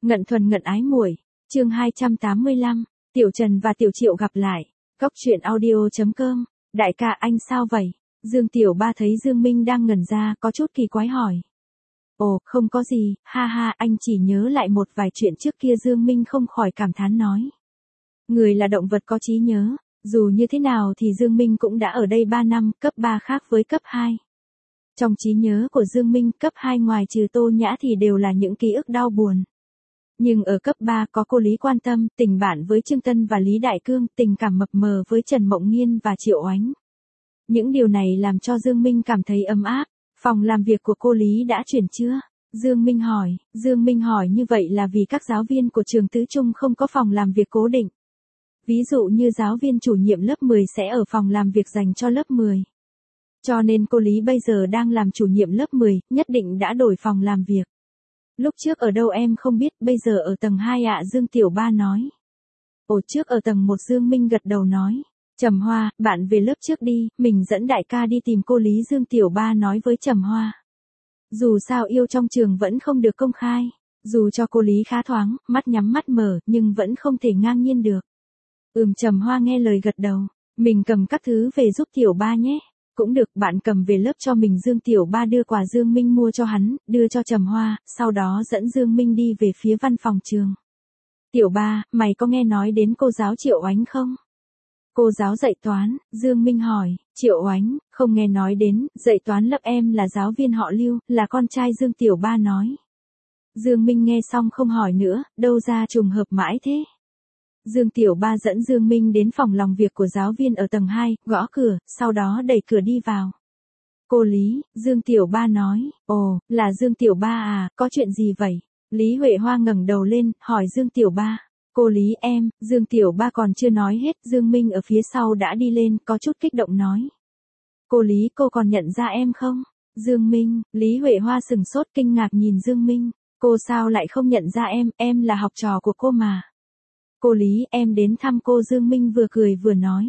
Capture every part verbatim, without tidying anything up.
Ngận thuần ngận ái muội, chương hai trăm tám mươi lăm, Tiểu Trần và Tiểu Triệu gặp lại. Cốc truyện audio chấm com, đại ca anh sao vậy? Dương Tiểu Ba thấy Dương Minh đang ngẩn ra có chút kỳ quái hỏi. Ồ, không có gì, ha ha, anh chỉ nhớ lại một vài chuyện trước kia. Dương Minh không khỏi cảm thán nói. Người là động vật có trí nhớ, dù như thế nào thì Dương Minh cũng đã ở đây ba năm, cấp ba khác với cấp hai. Trong trí nhớ của Dương Minh, cấp hai ngoài trừ Tô Nhã thì đều là những ký ức đau buồn. Nhưng ở cấp ba có cô Lý Quan Tâm, tình bạn với Trương Tân và Lý Đại Cương, tình cảm mập mờ với Trần Mộng Nghiên và Triệu Oánh. Những điều này làm cho Dương Minh cảm thấy ấm áp. Phòng làm việc của cô Lý đã chuyển chưa? Dương Minh hỏi. Dương Minh hỏi như vậy là vì các giáo viên của trường Tứ Trung không có phòng làm việc cố định. Ví dụ như giáo viên chủ nhiệm lớp mười sẽ ở phòng làm việc dành cho lớp mười. Cho nên cô Lý bây giờ đang làm chủ nhiệm lớp mười, nhất định đã đổi phòng làm việc. Lúc trước ở đâu em không biết, bây giờ ở tầng hai ạ. Dương Tiểu Ba nói. Ồ, trước ở tầng một. Dương Minh gật đầu nói. Trầm Hoa, bạn về lớp trước đi, mình dẫn đại ca đi tìm cô Lý. Dương Tiểu Ba nói với Trầm Hoa. Dù sao yêu trong trường vẫn không được công khai, dù cho cô Lý khá thoáng, mắt nhắm mắt mở, nhưng vẫn không thể ngang nhiên được. Ừm, Trầm Hoa nghe lời gật đầu. Mình cầm các thứ về giúp Tiểu Ba nhé. Cũng được, bạn cầm về lớp cho mình. Dương Tiểu Ba đưa quà Dương Minh mua cho hắn, đưa cho Trầm Hoa, sau đó dẫn Dương Minh đi về phía văn phòng trường. Tiểu Ba, mày có nghe nói đến cô giáo Triệu Oánh không? Cô giáo dạy toán. Dương Minh hỏi. Triệu Oánh, không nghe nói đến, dạy toán lớp em là giáo viên họ Lưu, là con trai. Dương Tiểu Ba nói. Dương Minh nghe xong không hỏi nữa, đâu ra trùng hợp mãi thế. Dương Tiểu Ba dẫn Dương Minh đến phòng làm việc của giáo viên ở tầng hai, gõ cửa, sau đó đẩy cửa đi vào. Cô Lý, Dương Tiểu Ba nói. Ồ, là Dương Tiểu Ba à, có chuyện gì vậy? Lý Huệ Hoa ngẩng đầu lên, hỏi Dương Tiểu Ba. Cô Lý em, Dương Tiểu Ba còn chưa nói hết, Dương Minh ở phía sau đã đi lên, có chút kích động nói. Cô Lý, cô còn nhận ra em không? Dương Minh, Lý Huệ Hoa sừng sốt kinh ngạc nhìn Dương Minh. Cô sao lại không nhận ra em, em là học trò của cô mà. Cô Lý, em đến thăm cô. Dương Minh vừa cười vừa nói.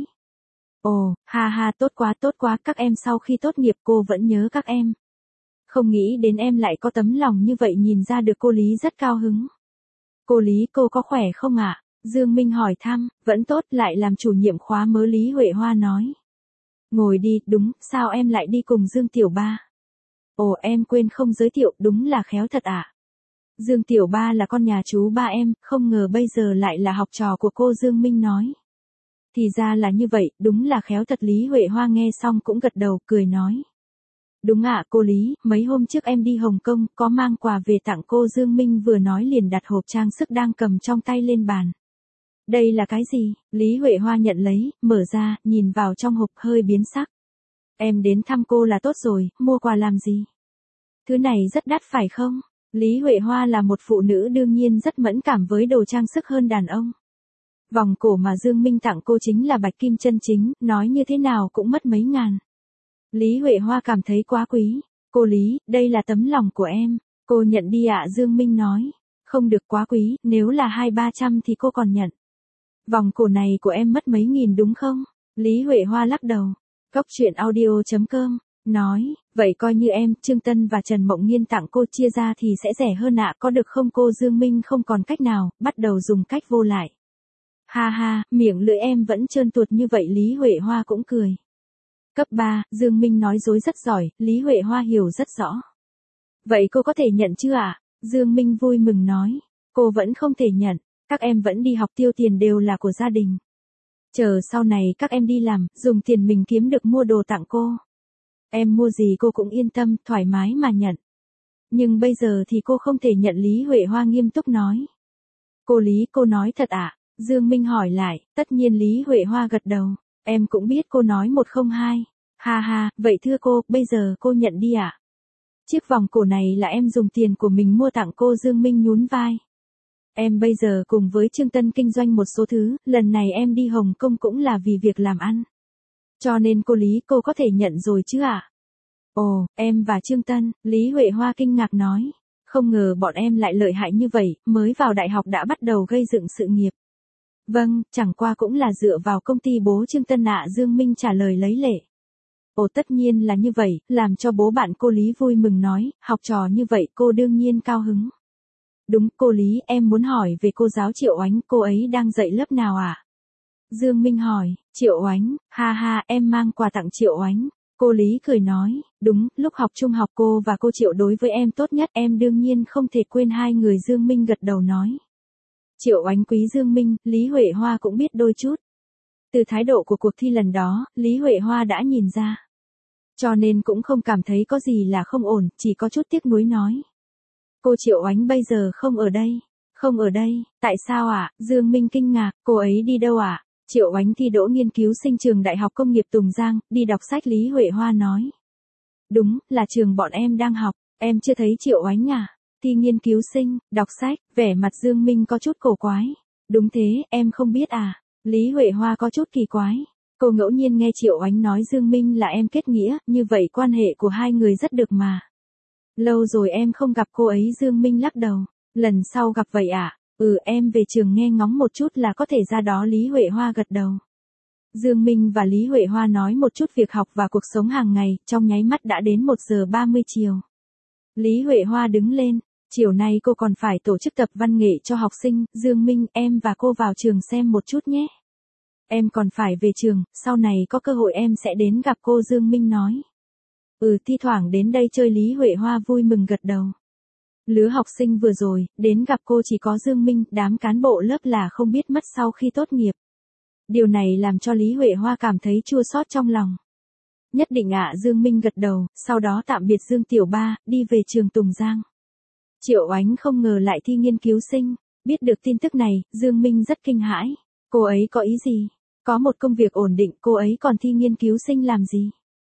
Ồ, ha ha, tốt quá tốt quá, các em sau khi tốt nghiệp cô vẫn nhớ các em. Không nghĩ đến em lại có tấm lòng như vậy. Nhìn ra được cô Lý rất cao hứng. Cô Lý, cô có khỏe không ạ? Dương Minh hỏi thăm. Vẫn tốt, lại làm chủ nhiệm khóa mới. Lý Huệ Hoa nói. Ngồi đi, đúng, sao em lại đi cùng Dương Tiểu Ba? Ồ, em quên không giới thiệu, đúng là khéo thật ạ. Dương Tiểu Ba là con nhà chú ba em, không ngờ bây giờ lại là học trò của cô. Dương Minh nói. Thì ra là như vậy, đúng là khéo thật. Lý Huệ Hoa nghe xong cũng gật đầu, cười nói. Đúng ạ, cô Lý, mấy hôm trước em đi Hồng Kông, có mang quà về tặng cô. Dương Minh vừa nói liền đặt hộp trang sức đang cầm trong tay lên bàn. Đây là cái gì? Lý Huệ Hoa nhận lấy, mở ra, nhìn vào trong hộp hơi biến sắc. Em đến thăm cô là tốt rồi, mua quà làm gì? Thứ này rất đắt phải không? Lý Huệ Hoa là một phụ nữ đương nhiên rất mẫn cảm với đồ trang sức hơn đàn ông. Vòng cổ mà Dương Minh tặng cô chính là bạch kim chân chính, nói như thế nào cũng mất mấy ngàn. Lý Huệ Hoa cảm thấy quá quý. Cô Lý, đây là tấm lòng của em, cô nhận đi ạ. Dương Minh nói. Không được, quá quý, nếu là hai ba trăm thì cô còn nhận. Vòng cổ này của em mất mấy nghìn đúng không? Lý Huệ Hoa lắc đầu. Cốc truyện audio chấm com, nói, vậy coi như em, Trương Tân và Trần Mộng Nghiên tặng cô chia ra thì sẽ rẻ hơn ạ, có được không cô? Dương Minh không còn cách nào, bắt đầu dùng cách vô lại. Ha ha, miệng lưỡi em vẫn trơn tuột như vậy. Lý Huệ Hoa cũng cười. Cấp ba, Dương Minh nói dối rất giỏi, Lý Huệ Hoa hiểu rất rõ. Vậy cô có thể nhận chưa ạ? Dương Minh vui mừng nói. Cô vẫn không thể nhận, các em vẫn đi học, tiêu tiền đều là của gia đình. Chờ sau này các em đi làm, dùng tiền mình kiếm được mua đồ tặng cô. Em mua gì cô cũng yên tâm, thoải mái mà nhận. Nhưng bây giờ thì cô không thể nhận. Lý Huệ Hoa nghiêm túc nói. Cô Lý, cô nói thật ạ? Dương Minh hỏi lại. Tất nhiên. Lý Huệ Hoa gật đầu. Em cũng biết cô nói một không hai. Ha ha, vậy thưa cô, bây giờ cô nhận đi ạ. Chiếc vòng cổ này là em dùng tiền của mình mua tặng cô. Dương Minh nhún vai. Em bây giờ cùng với Trương Tân kinh doanh một số thứ, lần này em đi Hồng Kông cũng là vì việc làm ăn. Cho nên cô Lý, cô có thể nhận rồi chứ ạ? Ồ, em và Trương Tân, Lý Huệ Hoa kinh ngạc nói. Không ngờ bọn em lại lợi hại như vậy, mới vào đại học đã bắt đầu gây dựng sự nghiệp. Vâng, chẳng qua cũng là dựa vào công ty bố Trương Tân ạ. Dương Minh trả lời lấy lệ. Ồ, tất nhiên là như vậy, làm cho bố bạn cô Lý vui mừng nói, học trò như vậy cô đương nhiên cao hứng. Đúng, cô Lý, em muốn hỏi về cô giáo Triệu Oánh, cô ấy đang dạy lớp nào ạ? À? Dương Minh hỏi, Triệu Oánh, ha ha, em mang quà tặng Triệu Oánh. Cô Lý cười nói, đúng, lúc học trung học cô và cô Triệu đối với em tốt nhất, em đương nhiên không thể quên hai người. Dương Minh gật đầu nói. Triệu Oánh quý Dương Minh, Lý Huệ Hoa cũng biết đôi chút. Từ thái độ của cuộc thi lần đó, Lý Huệ Hoa đã nhìn ra. Cho nên cũng không cảm thấy có gì là không ổn, chỉ có chút tiếc nuối nói. Cô Triệu Oánh bây giờ không ở đây. Không ở đây, tại sao ạ? À? Dương Minh kinh ngạc, cô ấy đi đâu ạ? À? Triệu Oánh thi đỗ nghiên cứu sinh trường Đại học Công nghiệp Tùng Giang, đi đọc sách. Lý Huệ Hoa nói. Đúng, là trường bọn em đang học, em chưa thấy Triệu Oánh à? Thi nghiên cứu sinh, đọc sách, vẻ mặt Dương Minh có chút cổ quái. Đúng thế, em không biết à? Lý Huệ Hoa có chút kỳ quái. Cô ngẫu nhiên nghe Triệu Oánh nói Dương Minh là em kết nghĩa, như vậy quan hệ của hai người rất được mà. Lâu rồi em không gặp cô ấy. Dương Minh lắc đầu. Lần sau gặp vậy ạ? À? Ừ, em về trường nghe ngóng một chút là có thể ra đó. Lý Huệ Hoa gật đầu. Dương Minh và Lý Huệ Hoa nói một chút việc học và cuộc sống hàng ngày, trong nháy mắt đã đến một giờ ba mươi chiều. Lý Huệ Hoa đứng lên, chiều nay cô còn phải tổ chức tập văn nghệ cho học sinh. Dương Minh, em và cô vào trường xem một chút nhé. Em còn phải về trường, sau này có cơ hội em sẽ đến gặp cô. Dương Minh nói. Ừ, thi thoảng đến đây chơi. Lý Huệ Hoa vui mừng gật đầu. Lứa học sinh vừa rồi, đến gặp cô chỉ có Dương Minh, đám cán bộ lớp là không biết mất sau khi tốt nghiệp. Điều này làm cho Lý Huệ Hoa cảm thấy chua xót trong lòng. Nhất định ạ. Dương Minh gật đầu, sau đó tạm biệt Dương Tiểu Ba, đi về trường Tùng Giang. Triệu Oánh không ngờ lại thi nghiên cứu sinh, biết được tin tức này, Dương Minh rất kinh hãi. Cô ấy có ý gì? Có một công việc ổn định, cô ấy còn thi nghiên cứu sinh làm gì?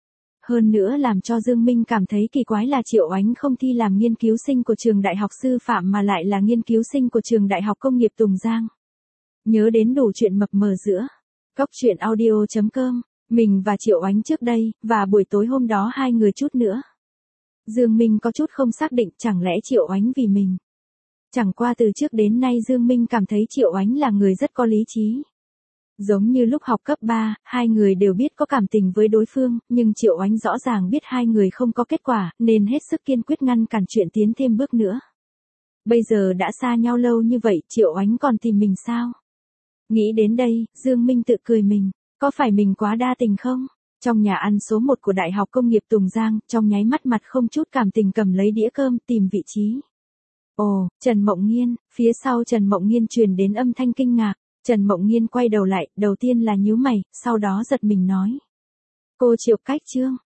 Hơn nữa làm cho Dương Minh cảm thấy kỳ quái là Triệu Oánh không thi làm nghiên cứu sinh của trường Đại học Sư phạm mà lại là nghiên cứu sinh của trường Đại học Công nghiệp Tùng Giang. Nhớ đến đủ chuyện mập mờ giữa Cóc truyện audio chấm com, mình và Triệu Oánh trước đây, và buổi tối hôm đó hai người chút nữa. Dương Minh có chút không xác định, chẳng lẽ Triệu Oánh vì mình. Chẳng qua từ trước đến nay Dương Minh cảm thấy Triệu Oánh là người rất có lý trí. Giống như lúc học cấp ba, hai người đều biết có cảm tình với đối phương, nhưng Triệu Oánh rõ ràng biết hai người không có kết quả, nên hết sức kiên quyết ngăn cản chuyện tiến thêm bước nữa. Bây giờ đã xa nhau lâu như vậy, Triệu Oánh còn tìm mình sao? Nghĩ đến đây, Dương Minh tự cười mình, có phải mình quá đa tình không? Trong nhà ăn số một của Đại học Công nghiệp Tùng Giang, trong nháy mắt mặt không chút cảm tình cầm lấy đĩa cơm tìm vị trí. Ồ, Trần Mộng Nghiên, phía sau Trần Mộng Nghiên truyền đến âm thanh kinh ngạc. Trần Mộng Nghiên quay đầu lại, đầu tiên là nhíu mày, sau đó giật mình nói. Cô Triệu Cách Trương,